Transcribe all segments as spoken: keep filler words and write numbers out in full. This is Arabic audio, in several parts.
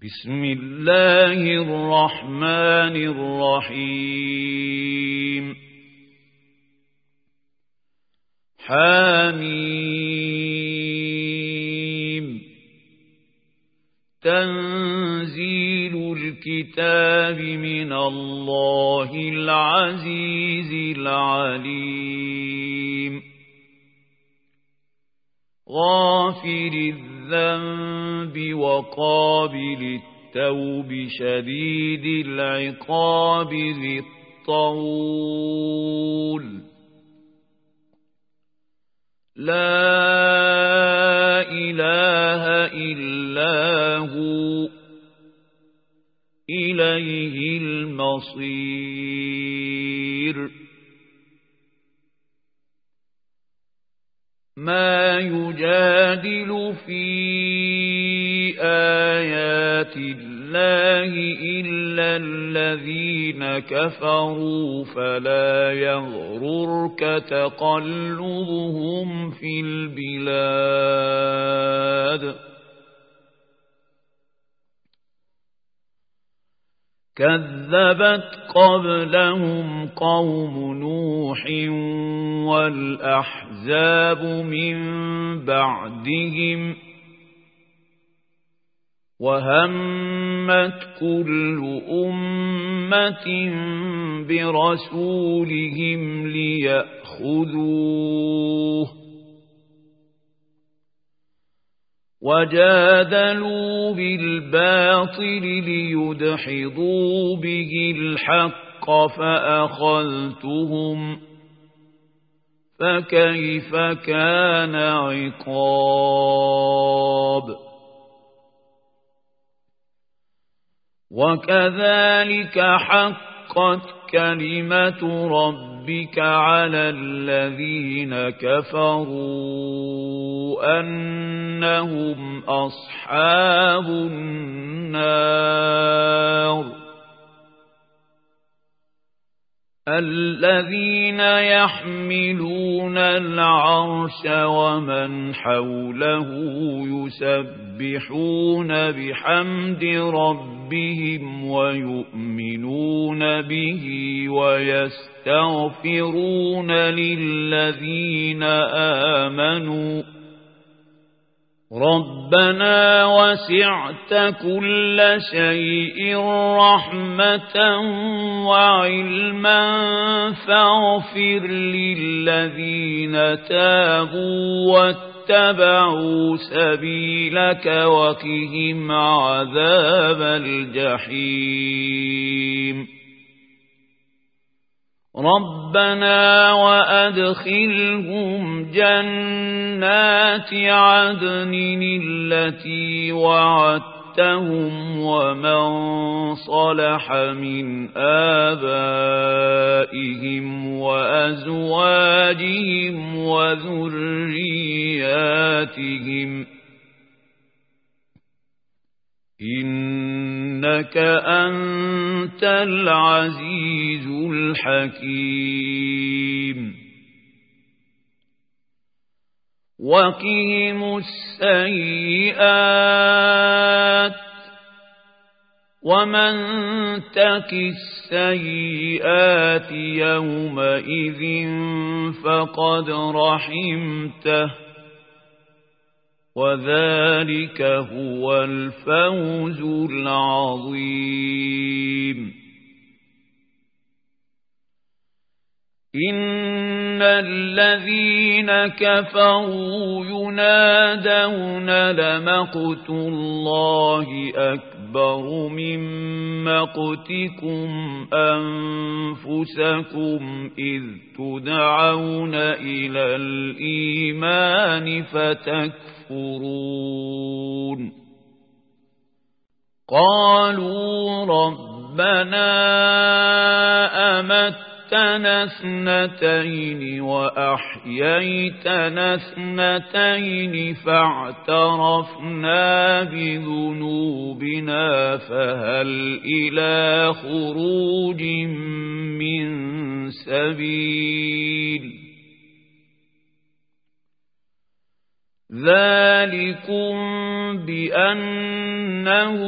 بسم الله الرحمن الرحيم حميم تنزيل الكتاب من الله العزيز العليم غافر الذنب وقابل التوب شديد العقاب ذي الطول لا إله إلا هو إليه المصير ما يجادل في آيات الله إلا الذين كفروا فلا يغررك تقلبهم في البلاد كذبت قبلهم قوم نوح والأحزاب من بعدهم وهمت كل أمة برسولهم ليأخذوه وجادلوا بالباطل ليدحضوا به الحق فأخذتهم فكيف كان عقاب وكذلك حقت كلمة ربك على الذين كفروا أنهم أصحاب النار الذين يحملون العرش ومن حوله يسبحون بحمد ربهم ويؤمنون به ويستغفرون للذين آمنوا ربنا وسعت كل شيء رحمة وعلما فاغفر للذين تابوا واتبعوا سبيلك وقهم عذاب الجحيم ربنا وأدخلهم جنات عدن التي وعدتهم ومن صلح من آبائهم وأزواجهم وذرياتهم إنك أنت العزيز الحكيم وقهم السيئات ومن تك السيئات يومئذ فقد رحمته وذلك هو الفوز العظيم إن الذين كفروا ينادون لمقت الله أكبر من مقتكم أنفسكم إذ تدعون إلى الإيمان فتكفرون قالوا ربنا أمت أمتنا اثنتين وأحييتنا اثنتين فاعترفنا بذنوبنا فهل إلى خروج من سبيل ذلكم بأنه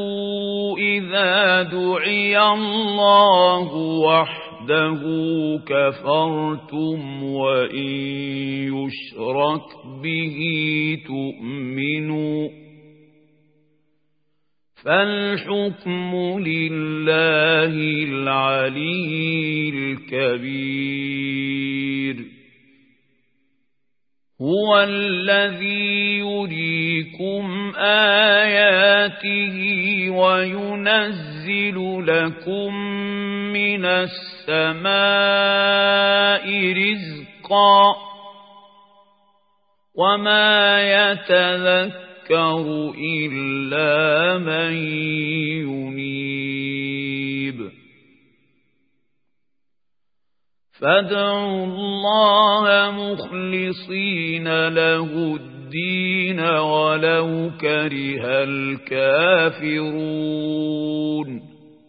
إذا دعي الله وحده كفرتم وإن يشرك به تؤمنوا فالحكم لله العلي الكبير هو الذي يريكم آياته وينزل لكم من السماء رزقا وما يتذكر إلا من ينيب فادعوا الله مخلصين له الدين ولو كره الكافرون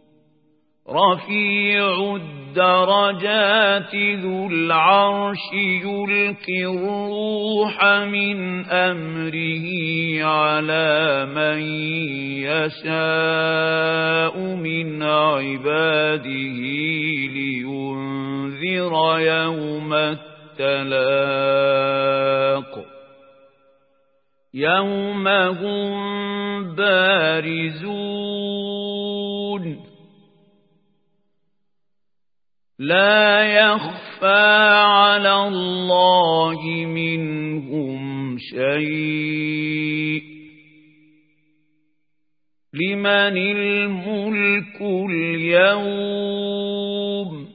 رفيع الدرجات ذو العرش يلقي الروح من أمره على من يشاء من عباده لينذر يوم التلاق يوم هم بارزون لا يخفى على الله منهم شيء لمن الملك اليوم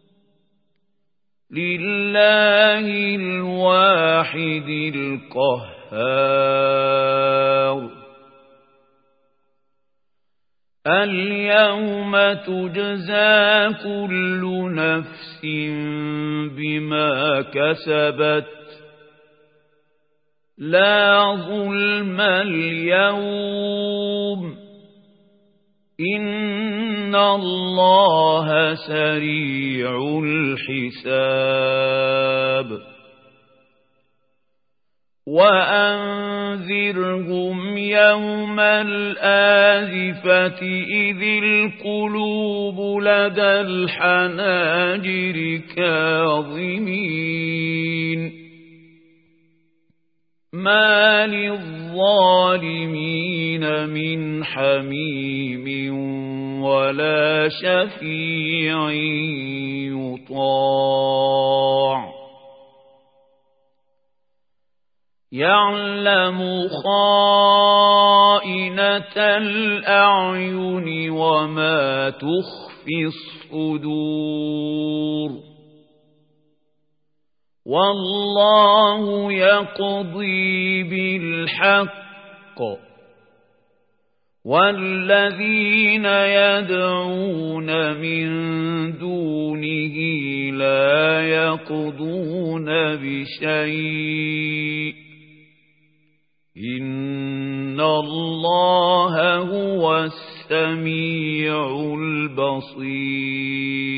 لله الواحد القهار اليوم تجزى كل نفس بما كسبت لا ظلم اليوم إن الله سريع الحساب وأنذرهم يوم الآزفة إذ القلوب لدى الحناجر كاظمين ما للظالمين من حميم ولا شفيع يطاع يعلم خائنة الأعين وما تخفي الصدور والله يقضي بالحق والذين يدعون من دونه لا يقضون بشيء إن الله هو السميع البصير